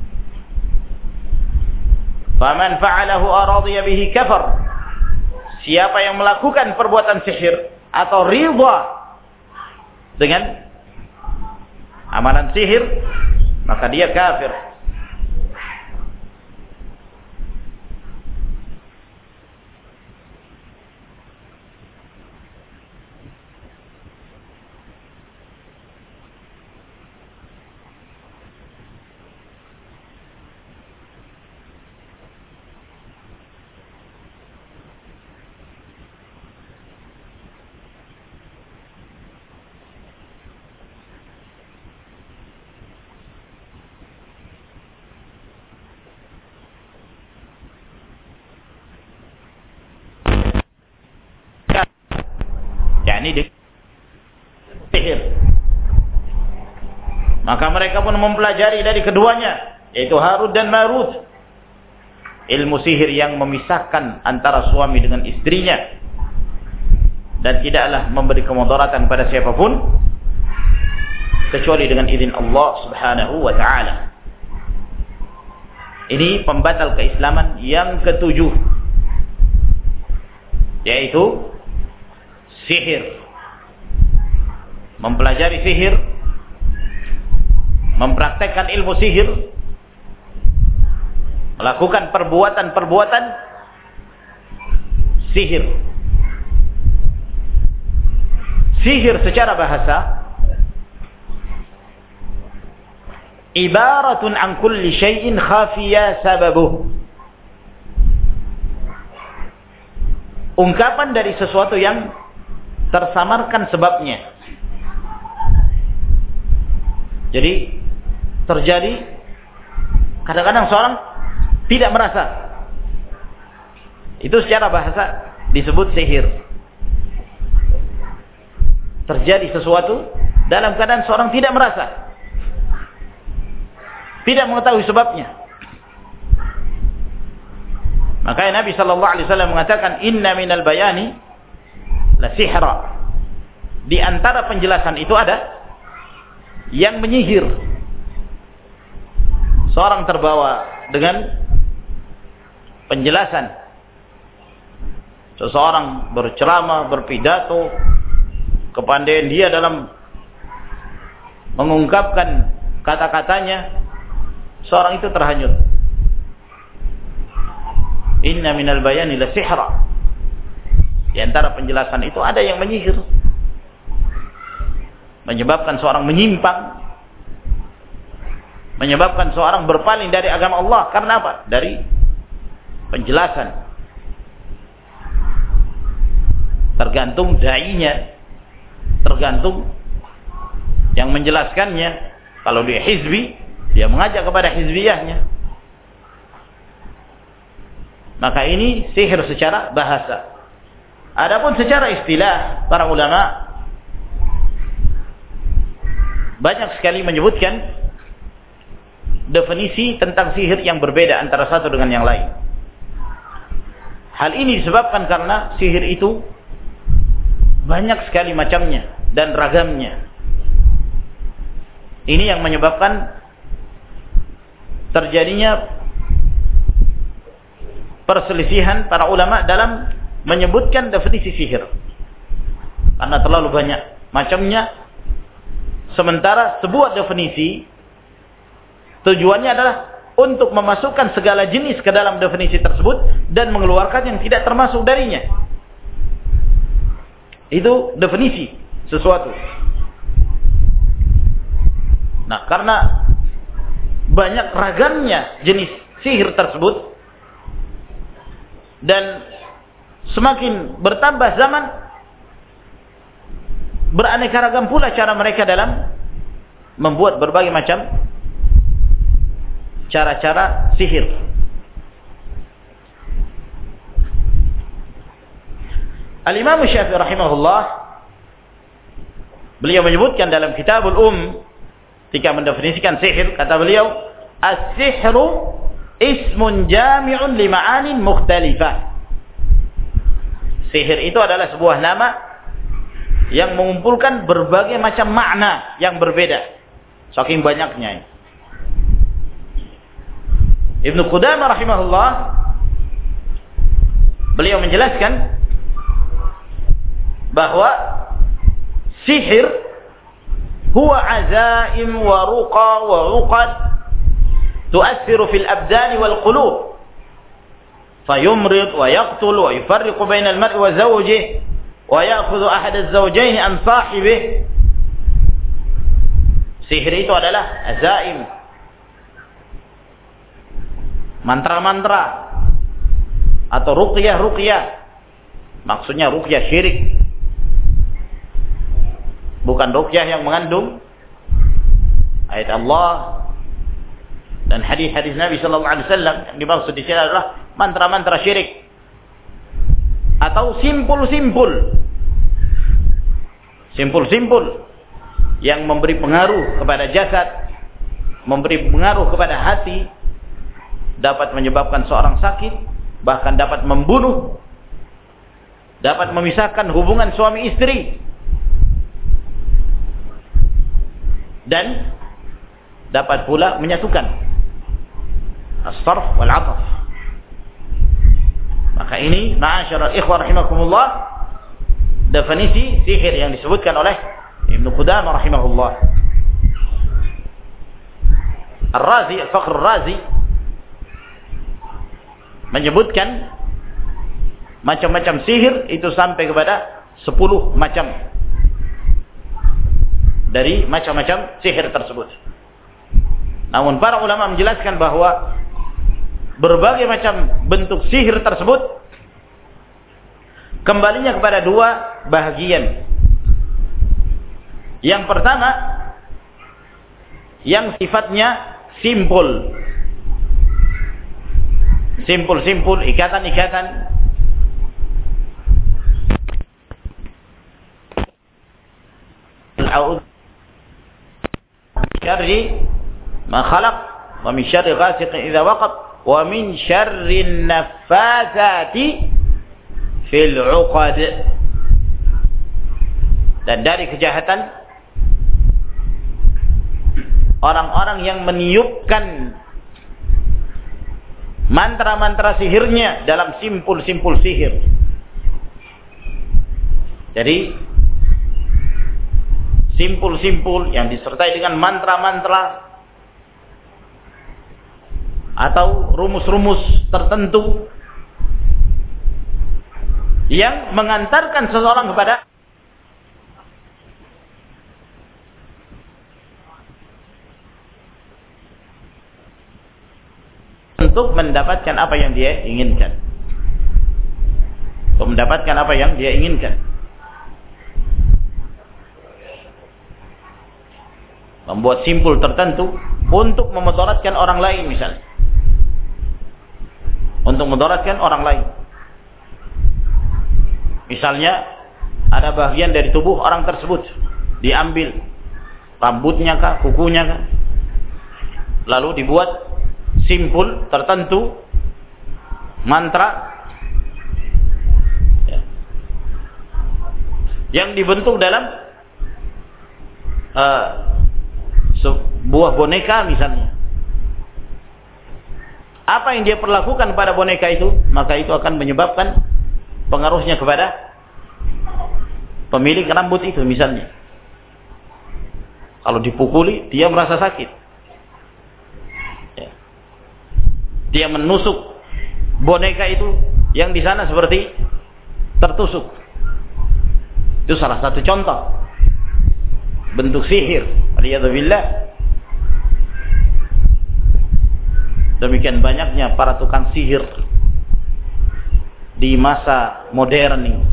Faman fa'alahu aradiya bihi kafar. Siapa yang melakukan perbuatan sihir atau ridha dengan amalan sihir, maka dia kafir. Ini sihir. Maka mereka pun mempelajari dari keduanya, yaitu Harut dan Marut, ilmu sihir yang memisahkan antara suami dengan istrinya dan tidaklah memberi kemudaratan pada siapapun kecuali dengan izin Allah Subhanahu wa taala. Ini pembatal keislaman yang ke-7, yaitu sihir. Mempelajari sihir, mempraktekkan ilmu sihir, melakukan perbuatan-perbuatan sihir. Sihir secara bahasa ibaratun an kulli syai'in khafiya sababuh. Ungkapan dari sesuatu yang tersamarkan sebabnya. Jadi terjadi kadang-kadang seorang tidak merasa. Itu secara bahasa disebut sihir. Terjadi sesuatu dalam keadaan seorang tidak merasa, tidak mengetahui sebabnya. Makanya Nabi sallallahu alaihi wasallam mengatakan, "Inna minal bayani la sihra." Di antara penjelasan itu ada yang menyihir. Seorang terbawa dengan penjelasan. Seseorang berceramah, berpidato, kepandaian dia dalam mengungkapkan kata-katanya, seorang itu terhanyut. Inna minal bayani la sihra. Di antara penjelasan itu ada yang menyihir, menyebabkan seorang menyimpang, menyebabkan seorang berpaling dari agama Allah. Karena apa? Dari penjelasan. Tergantung dai-nya, tergantung yang menjelaskannya. Kalau dia hizbi, dia mengajak kepada hizbiyahnya. Maka ini sihir secara bahasa. Adapun secara istilah, para ulama banyak sekali menyebutkan definisi tentang sihir yang berbeda antara satu dengan yang lain. Hal ini disebabkan karena sihir itu banyak sekali macamnya dan ragamnya. Ini yang menyebabkan terjadinya perselisihan para ulama dalam menyebutkan definisi sihir. Karena terlalu banyak macamnya. Sementara sebuah definisi tujuannya adalah untuk memasukkan segala jenis ke dalam definisi tersebut dan mengeluarkan yang tidak termasuk darinya. Itu definisi sesuatu. Nah, karena banyak ragamnya jenis sihir tersebut dan semakin bertambah zaman, beraneka ragam pula cara mereka dalam membuat berbagai macam cara-cara sihir. Al-Imam Syafi'i rahimahullah, beliau menyebutkan dalam Kitabul ketika mendefinisikan sihir, kata beliau, "As-sihru ismun jami'un li ma'anin mukhtalifah." Sihir itu adalah sebuah nama yang mengumpulkan berbagai macam makna yang berbeda, saking banyaknya. Ibnu Qudamah rahimahullah, beliau menjelaskan bahwa sihir huwa azaim wa ruqa wa uqad tu'athiru fil abdani wal qulub fayumrid wa yaqtul wa yufarriqu bainal mar'i wa zawjihi wa ya'khudhu ahad az-zawjayn an sahibihi. Sihir itu adalah azaim, mantra-mantra atau ruqyah-ruqyah. Maksudnya ruqyah syirik, bukan ruqyah yang mengandung ayat Allah dan hadis-hadis Nabi sallallahu alaihi wasallam. Yang dimaksud di sini adalah mantra-mantra syirik atau simpul-simpul yang memberi pengaruh kepada jasad, memberi pengaruh kepada hati, dapat menyebabkan seorang sakit, bahkan dapat membunuh, dapat memisahkan hubungan suami istri, dan dapat pula menyatukan as-sarf wal 'athaf. Maka ini ma'asyiral ikhwah rahimakumullah, definisi sihir yang disebutkan oleh Ibnu Qudamah rahimahullah. Ar-Razi, Fakhr Ar-Razi menyebutkan macam-macam sihir itu sampai kepada 10 macam dari macam-macam sihir tersebut. Namun para ulama menjelaskan bahwa berbagai macam bentuk sihir tersebut kembalinya kepada 2 bahagian. Yang pertama, yang sifatnya simpul, simpul-simpul, ikatan-ikatan. Al-a'udzu syarri ma khalaq wa min syarri ghasiqin idza waqab wa min syarrin naffatsati fil 'uqad. Dan dari kejahatan orang-orang yang meniupkan mantra-mantra sihirnya dalam simpul-simpul sihir. Jadi simpul-simpul yang disertai dengan mantra-mantra atau rumus-rumus tertentu yang mengantarkan seseorang kepada untuk mendapatkan apa yang dia inginkan. Untuk mendapatkan apa yang dia inginkan. Membuat simpul tertentu untuk memudaratkan orang lain misalnya. Untuk memudaratkan orang lain. Misalnya ada bagian dari tubuh orang tersebut diambil, rambutnya kah, kukunya kah, lalu dibuat simpul tertentu, mantra ya, yang dibentuk dalam sebuah boneka misalnya. Apa yang dia perlakukan pada boneka itu, maka itu akan menyebabkan pengaruhnya kepada pemilik rambut itu misalnya. Kalau dipukuli, dia merasa sakit. Dia menusuk boneka itu yang di sana seperti tertusuk. Itu salah satu contoh bentuk sihir. Waliyadzubillah. Demikian banyaknya para tukang sihir di masa modern ini.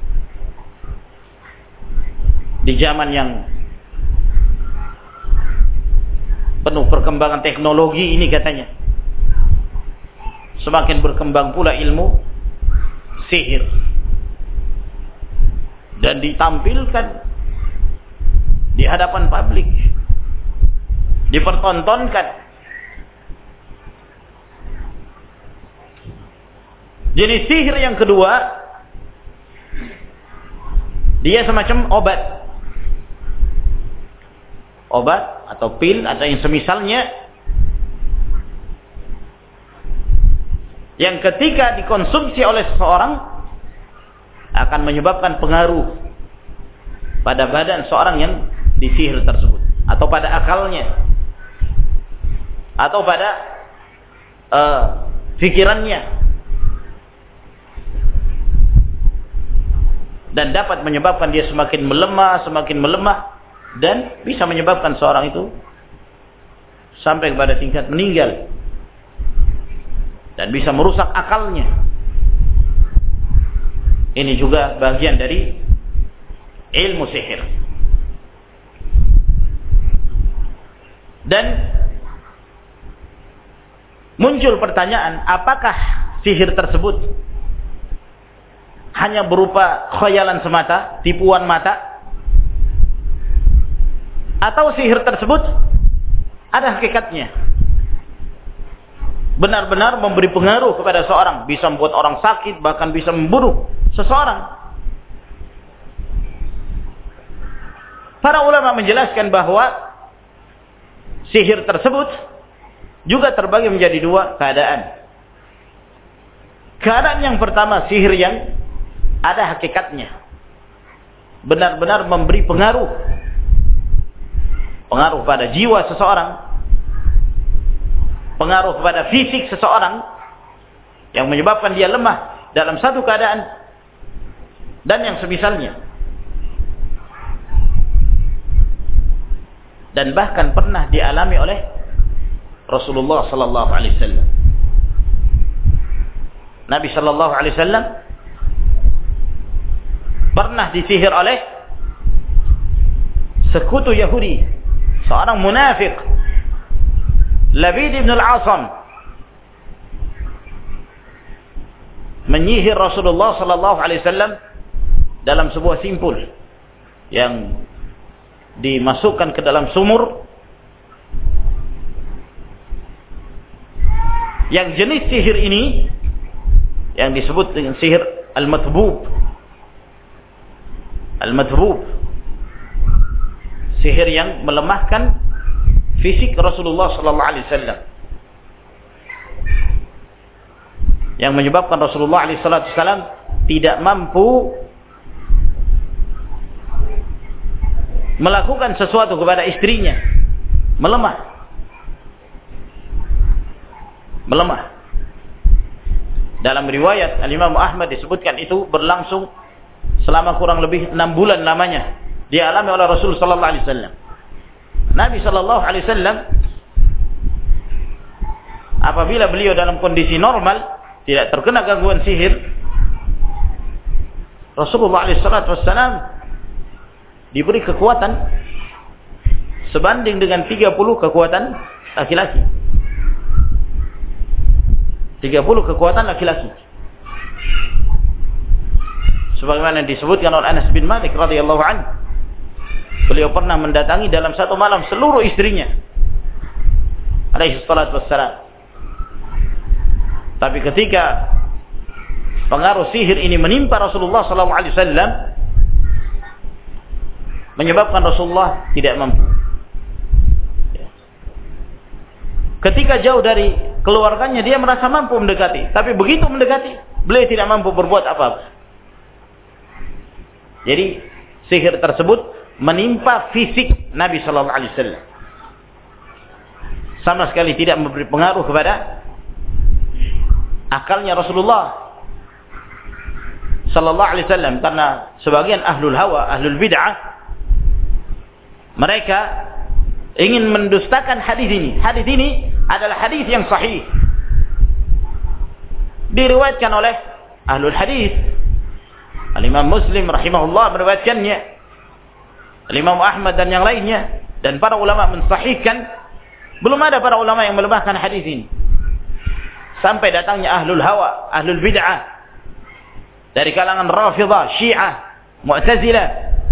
Di zaman yang penuh perkembangan teknologi ini katanya. Semakin berkembang pula ilmu sihir. Dan ditampilkan di hadapan publik. Dipertontonkan. Jenis sihir yang kedua, dia semacam obat. Obat atau pil atau yang semisalnya, yang ketika dikonsumsi oleh seseorang akan menyebabkan pengaruh pada badan seorang yang disihir tersebut, atau pada akalnya, atau pada pikirannya, dan dapat menyebabkan dia semakin melemah, dan bisa menyebabkan seorang itu sampai kepada tingkat meninggal. Dan bisa merusak akalnya. Ini juga bagian dari ilmu sihir. Dan muncul pertanyaan, apakah sihir tersebut hanya berupa khayalan semata, tipuan mata, atau sihir tersebut ada hakikatnya, benar-benar memberi pengaruh kepada seorang, bisa membuat orang sakit, bahkan bisa membunuh seseorang. Para ulama menjelaskan bahwa sihir tersebut juga terbagi menjadi dua keadaan. Keadaan yang pertama, sihir yang ada hakikatnya, benar-benar memberi pengaruh pada jiwa seseorang, pengaruh kepada fisik seseorang yang menyebabkan dia lemah dalam satu keadaan dan yang semisalnya. Dan bahkan pernah dialami oleh Rasulullah sallallahu alaihi wasallam. Nabi sallallahu alaihi wasallam pernah disihir oleh sekutu Yahudi, seorang munafik, Labid ibn al-Asam. menyihir Rasulullah sallallahu alaihi wasallam dalam sebuah simpul yang dimasukkan ke dalam sumur, yang jenis sihir ini yang disebut dengan sihir al-matbub. Al-matbub, sihir yang melemahkan fisik Rasulullah sallallahu alaihi wasallam, yang menyebabkan Rasulullah alaihi wasallam tidak mampu melakukan sesuatu kepada istrinya, melemah. Dalam riwayat Al-Imam Ahmad disebutkan itu berlangsung selama kurang lebih 6 bulan lamanya, dialami oleh Rasul sallallahu alaihi wasallam. Nabi sallallahu alaihi wasallam apabila beliau dalam kondisi normal, tidak terkena gangguan sihir, Rasulullah alaihi wasallam diberi kekuatan sebanding dengan 30 kekuatan laki-laki. 30 kekuatan laki-laki. Sebagaimana disebutkan oleh Anas bin Malik radhiyallahu anhu, beliau pernah mendatangi dalam satu malam seluruh istrinya alaihi salatu wassalam. Tapi ketika pengaruh sihir ini menimpa Rasulullah sallallahu alaihi wasallam, menyebabkan Rasulullah tidak mampu. Ketika jauh dari keluarganya, dia merasa mampu mendekati, tapi begitu mendekati, beliau tidak mampu berbuat apa-apa. Jadi sihir tersebut menimpa fisik Nabi sallallahu alaihi wasallam, sama sekali tidak memberi pengaruh kepada akalnya Rasulullah sallallahu alaihi wasallam. Karena sebagian ahlul hawa, ahlul bid'ah, mereka ingin mendustakan hadis ini. Hadis ini adalah hadis yang sahih, diriwayatkan oleh ahlul hadis. Al-Imam Muslim rahimahullah meriwayatkannya, Al-Imam Ahmad dan yang lainnya, dan para ulama mensahihkan. Belum ada para ulama yang melemahkan hadis ini, sampai datangnya ahlul hawa, ahlul bid'ah dari kalangan Rafidhah, Syiah, Mu'tazilah,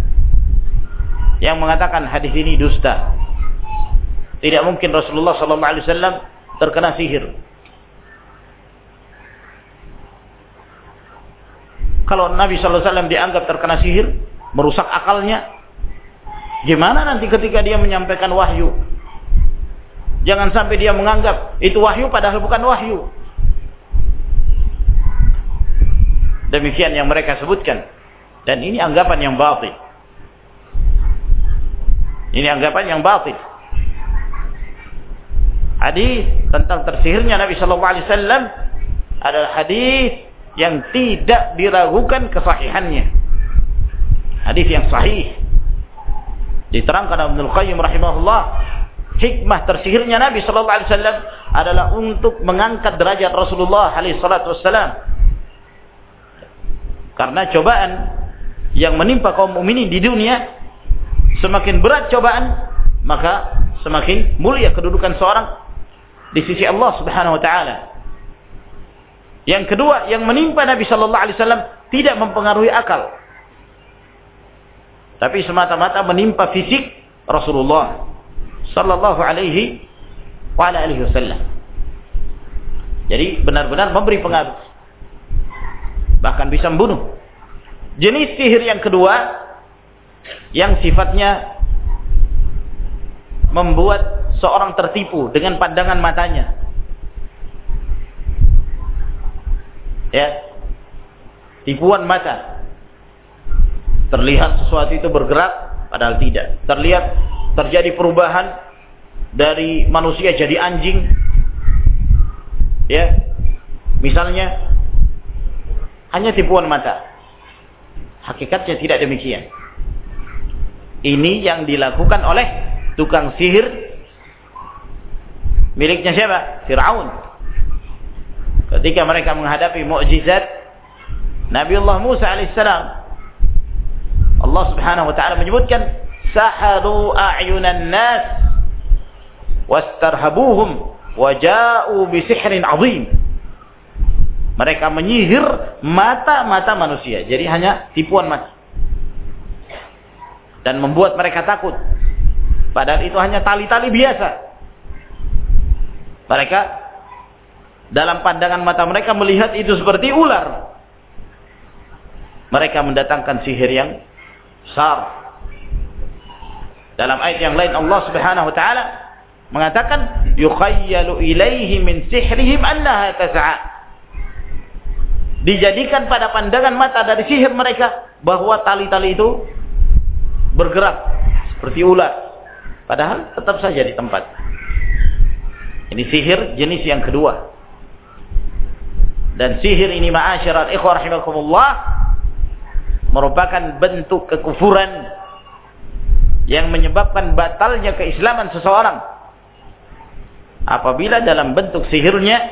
yang mengatakan hadis ini dusta. Tidak mungkin Rasulullah sallallahu alaihi wasallam terkena sihir. Kalau Nabi sallallahu alaihi wasallam dianggap terkena sihir, merusak akalnya, gimana nanti ketika dia menyampaikan wahyu? Jangan sampai dia menganggap itu wahyu padahal bukan wahyu. Demikian yang mereka sebutkan, dan ini anggapan yang batil. Ini anggapan yang batil. Hadis tentang tersihirnya Nabi sallallahu alaihi wasallam adalah hadis yang tidak diragukan kesahihannya. Hadis yang sahih. Diterangkan Ibnu Qayyim rahimahullah, hikmah tersihirnya Nabi sallallahu alaihi wasallam adalah untuk mengangkat derajat Rasulullah alaihi salatu wasallam. Karena cobaan yang menimpa kaum mukminin di dunia, semakin berat cobaan, maka semakin mulia kedudukan seorang di sisi Allah Subhanahu wa taala. Yang kedua, yang menimpa Nabi sallallahu alaihi wasallam tidak mempengaruhi akal, tapi semata-mata menimpa fisik Rasulullah sallallahu alaihi wasallam. Jadi benar-benar memberi pengaruh, bahkan bisa membunuh. Jenis sihir yang kedua, yang sifatnya membuat seorang tertipu dengan pandangan matanya. Ya, tipuan mata. Terlihat sesuatu itu bergerak, padahal tidak. Terlihat terjadi perubahan dari manusia jadi anjing. Ya, misalnya hanya tipuan mata. Hakikatnya tidak demikian. Ini yang dilakukan oleh tukang sihir miliknya siapa? Fir'aun. Ketika mereka menghadapi mukjizat Nabiullah Musa alaihissalam, Allah Subhanahu wa taala menyebutkan saharu a'yunan nas wastarhabuhum wa ja'u bi sihrin 'azim. Mereka menyihir mata-mata manusia. Jadi hanya tipuan mata. Dan membuat mereka takut. Padahal itu hanya tali-tali biasa. Mereka dalam pandangan mata mereka melihat itu seperti ular. Mereka mendatangkan sihir yang besar. Dalam ayat yang lain Allah Subhanahu wa taala mengatakan yukhayyalu ilaihi min sihrihim annaha tas'a. Dijadikan pada pandangan mata dari sihir mereka bahwa tali-tali itu bergerak seperti ular. Padahal tetap saja di tempat. Ini sihir jenis yang kedua. Dan sihir ini ma'asyiral ikhwah rahimakumullah merupakan bentuk kekufuran yang menyebabkan batalnya keislaman seseorang apabila dalam bentuk sihirnya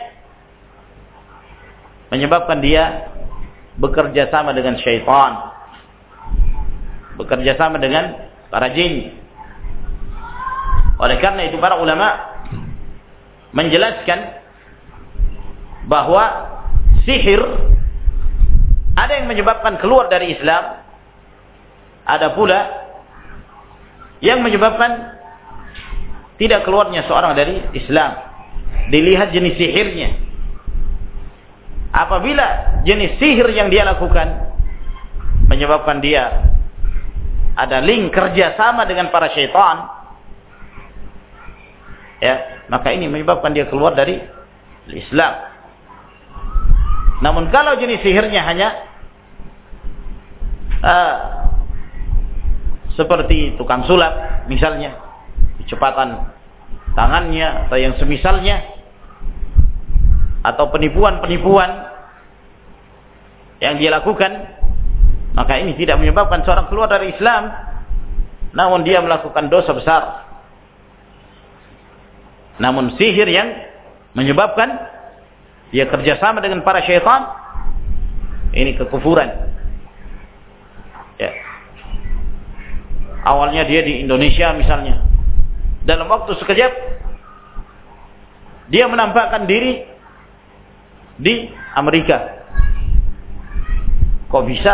menyebabkan dia bekerja sama dengan syaitan, bekerja sama dengan para jin. Oleh karena itu para ulama menjelaskan bahwa sihir ada yang menyebabkan keluar dari Islam, ada pula yang menyebabkan tidak keluarnya seorang dari Islam. Dilihat jenis sihirnya. Apabila jenis sihir yang dia lakukan menyebabkan dia ada link kerjasama dengan para syaitan, ya, maka ini menyebabkan dia keluar dari Islam. Namun kalau jenis sihirnya hanya seperti tukang sulap misalnya, kecepatan tangannya atau yang semisalnya, atau penipuan-penipuan yang dia lakukan, maka ini tidak menyebabkan seorang keluar dari Islam, namun dia melakukan dosa besar. Namun sihir yang menyebabkan dia kerjasama dengan para syaitan, ini kekufuran. Ya. Awalnya dia di Indonesia misalnya, dalam waktu sekejap dia menampakkan diri di Amerika. Kok bisa?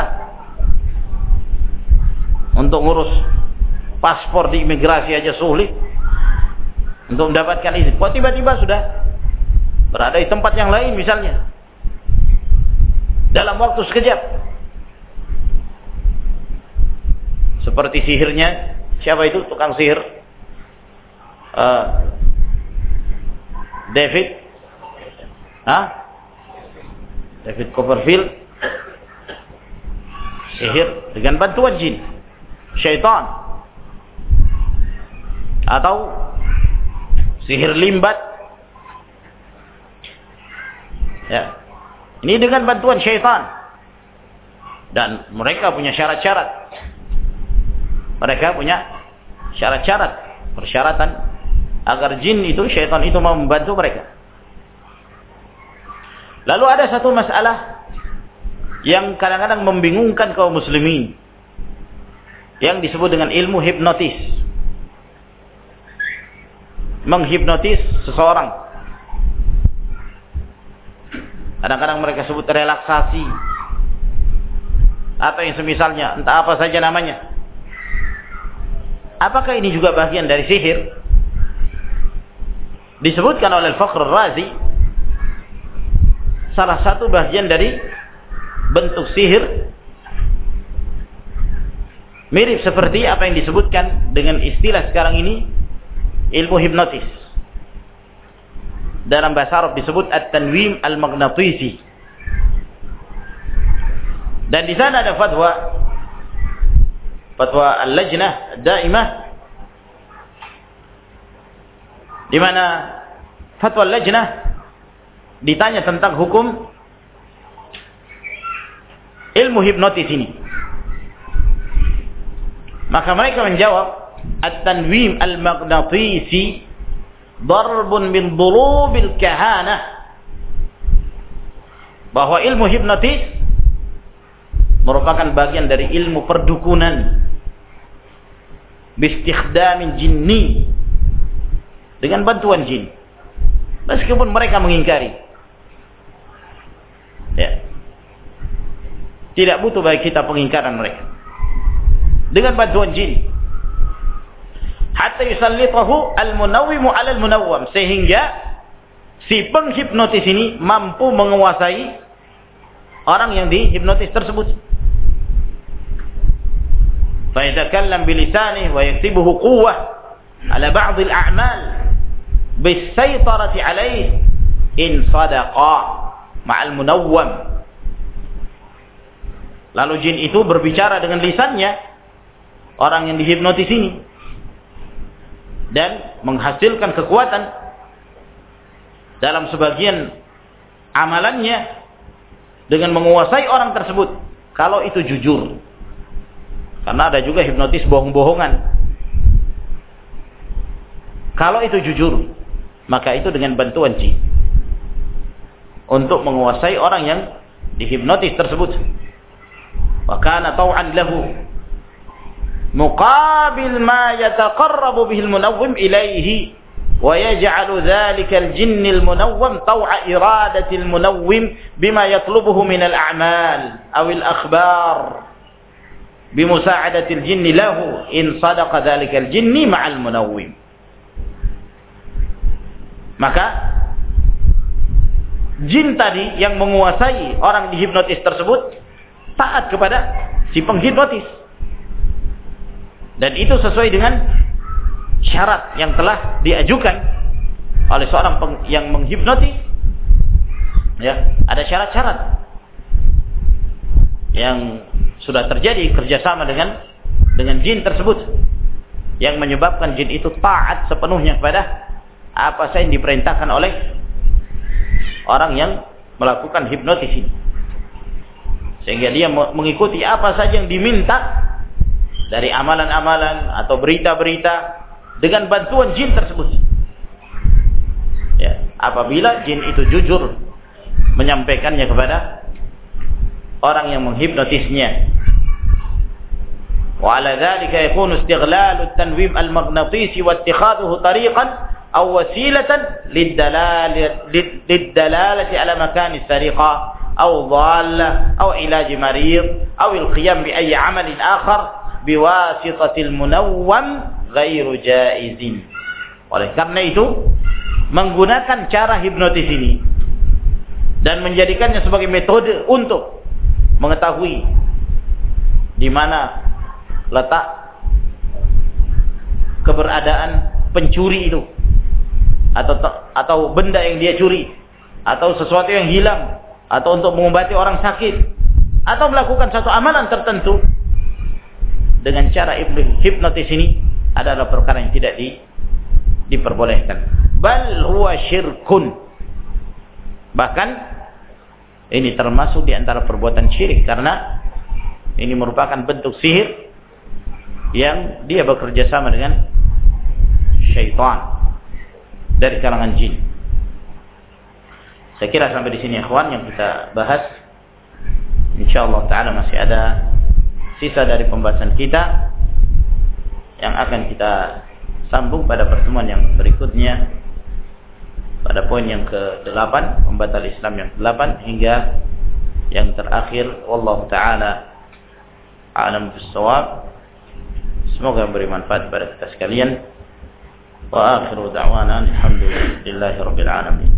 Untuk ngurus paspor di imigrasi aja sulit untuk mendapatkan izin. Kok tiba-tiba sudah berada di tempat yang lain misalnya, dalam waktu sekejap. Seperti sihirnya, siapa itu tukang sihir? David Copperfield. Sihir dengan bantuan jin, syaitan. Atau sihir limbat. Ya. Ini dengan bantuan syaitan. Dan mereka punya syarat-syarat. Mereka punya syarat-syarat, persyaratan agar jin itu, syaitan itu mau membantu mereka. Lalu ada satu masalah yang kadang-kadang membingungkan kaum muslimin, yang disebut dengan ilmu hipnotis. Menghipnotis seseorang. Kadang-kadang mereka sebut relaksasi atau yang semisalnya, entah apa saja namanya. Apakah ini juga bagian dari sihir? Disebutkan oleh Al-Fakhr Razi, salah satu bagian dari bentuk sihir mirip seperti apa yang disebutkan dengan istilah sekarang ini, ilmu hipnotis. Dalam bahasa Arab disebut at-tanwim al-maghnatisi. Dan di sana ada fatwa al-lajnah daimah, di mana fatwa al-lajnah ditanya tentang hukum ilmu hipnotis ini. Maka mereka menjawab, at-tanwim al-maghnatisi darbun min durubil kahanah, bahwa ilmu hipnotis merupakan bagian dari ilmu perdukunan bistikhdamin jinni, dengan bantuan jin, meskipun mereka mengingkari. Tidak butuh bagi kita pengingkaran mereka. Dengan bantuan jin. Hatta yusallitahu al-munawwimu 'ala al-munawwam, sehingga si penghipnotis ini mampu menguasai orang yang dihipnotis tersebut. Fa yatakallam bilisanihi wa yaktibuhu quwwah 'ala ba'd al-a'mal bis-saytarati 'alayhi in sadaqa ma'al munawwam. Lalu jin itu berbicara dengan lisannya orang yang dihipnotis ini dan menghasilkan kekuatan dalam sebagian amalannya dengan menguasai orang tersebut kalau itu jujur. Karena ada juga hipnotis bohong-bohongan. Kalau itu jujur, maka itu dengan bantuan jin untuk menguasai orang yang dihipnotis tersebut. Wa kana taw'an lahu muqabil ma yataqarrabu bihi al-munawwim ilayhi wa yaj'alu dhalika al-jinn al-munawwam taw'a iradati al-munawwim bima yatlubuhu min al-a'mal aw al-akhbar bimusa'adati al-jinn lahu in sadaqa dhalika al-jinn ma'a al-munawwim. Maka jin tadi yang menguasai orang dihipnotis tersebut taat kepada si penghipnotis. Dan itu sesuai dengan syarat yang telah diajukan oleh seorang yang menghipnotis. Ya, ada syarat-syarat yang sudah terjadi kerjasama dengan jin tersebut yang menyebabkan jin itu taat sepenuhnya kepada apa saja yang diperintahkan oleh orang yang melakukan hipnotis ini. Sehingga dia mengikuti apa saja yang diminta dari amalan-amalan atau berita-berita dengan bantuan jin tersebut. Ya, apabila jin itu jujur menyampaikannya kepada orang yang menghipnotisnya. Wa 'ala dzalika yakunu istighlalu at-tanwim al-maghnatisi wa ittikhadhuhu tariqan aw wasilatan lid-dalalati 'ala makan as-sariqah أو ضالة أو علاج مريض أو القيام بأي عمل آخر بواسطة المنوم غير جائز. Oleh karena itu menggunakan cara hipnotis ini dan menjadikannya sebagai metode untuk mengetahui di mana letak keberadaan pencuri itu atau benda yang dia curi atau sesuatu yang hilang atau untuk mengobati orang sakit atau melakukan satu amalan tertentu dengan cara hipnotis ini adalah perkara yang tidak diperbolehkan. Bal huwa syirkun. Bahkan ini termasuk di antara perbuatan syirik karena ini merupakan bentuk sihir yang dia bekerja sama dengan syaitan dari kalangan jin. Saya kira sampai di sini ikhwan yang kita bahas. Insyaallah taala masih ada sisa dari pembahasan kita yang akan kita sambung pada pertemuan yang berikutnya pada poin yang ke-8, pembatal Islam yang ke-8 hingga yang terakhir. Wallahu taala a'lam bis-shawab. Semoga memberi manfaat kepada kita sekalian. Wa akhiru da'wana alhamdulillahirabbil alamin.